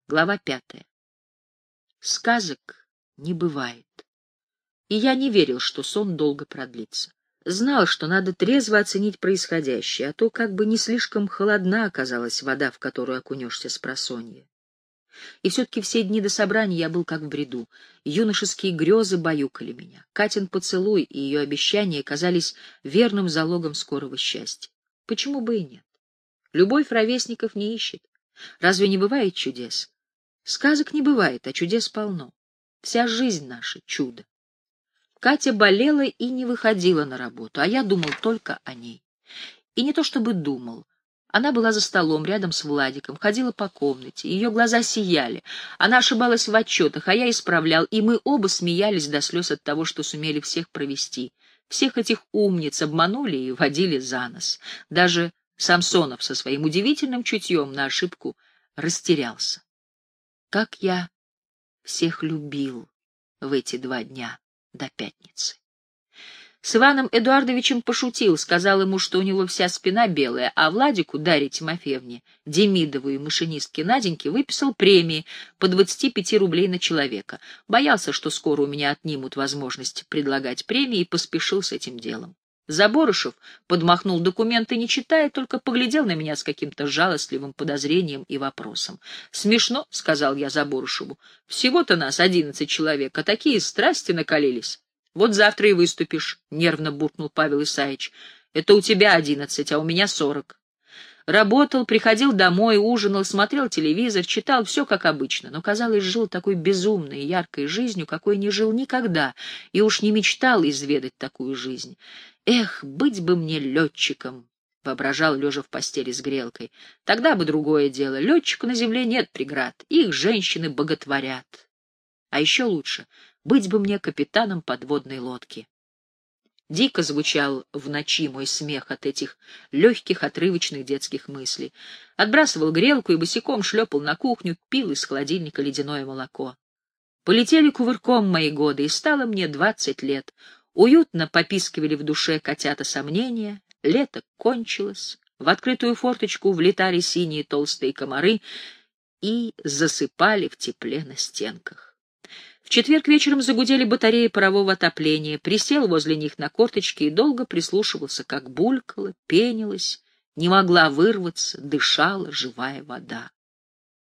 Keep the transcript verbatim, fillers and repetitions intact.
Глава пятая. Сказок не бывает. И я не верил, что сон долго продлится. Знал, что надо трезво оценить происходящее, а то как бы не слишком холодна оказалась вода, в которую окунешься спросонья. И все-таки все дни до собрания я был как в бреду. Юношеские грезы баюкали меня. Катин поцелуй и ее обещания казались верным залогом скорого счастья. Почему бы и нет? Любовь ровесников не ищет. Разве не бывает чудес? Сказок не бывает, а чудес полно. Вся жизнь наша — чудо. Катя болела и не выходила на работу, а я думал только о ней. И не то чтобы думал. Она была за столом рядом с Владиком, ходила по комнате, ее глаза сияли. Она ошибалась в отчетах, а я исправлял, и мы оба смеялись до слез от того, что сумели всех провести. Всех этих умниц обманули и водили за нос. Даже Самсонов со своим удивительным чутьем на ошибку растерялся. Как я всех любил в эти два дня до пятницы. С Иваном Эдуардовичем пошутил, сказал ему, что у него вся спина белая, а Владику, Дарье Тимофеевне, Демидову и машинистке Наденьке выписал премии по двадцати пяти рублей на человека. Боялся, что скоро у меня отнимут возможность предлагать премии, и поспешил с этим делом. Заборышев подмахнул документы, не читая, только поглядел на меня с каким-то жалостливым подозрением и вопросом. «Смешно», — сказал я Заборышеву, — «всего-то нас одиннадцать человек, а такие страсти накалились». «Вот завтра и выступишь», — нервно буркнул Павел Исаевич. «Это у тебя одиннадцать, а у меня сорок». Работал, приходил домой, ужинал, смотрел телевизор, читал все как обычно, но, казалось, жил такой безумной и яркой жизнью, какой не жил никогда, и уж не мечтал изведать такую жизнь. «Эх, быть бы мне летчиком», — воображал, лежа в постели с грелкой. «Тогда бы другое дело. Летчику на земле нет преград, их женщины боготворят. А еще лучше — быть бы мне капитаном подводной лодки». Дико звучал в ночи мой смех от этих легких, отрывочных детских мыслей. Отбрасывал грелку и босиком шлепал на кухню, пил из холодильника ледяное молоко. Полетели кувырком мои годы, и стало мне двадцать лет. Уютно попискивали в душе котята сомнения, лето кончилось, в открытую форточку влетали синие толстые комары и засыпали в тепле на стенках. В четверг вечером загудели батареи парового отопления, присел возле них на корточки и долго прислушивался, как булькала, пенилась, не могла вырваться, дышала живая вода.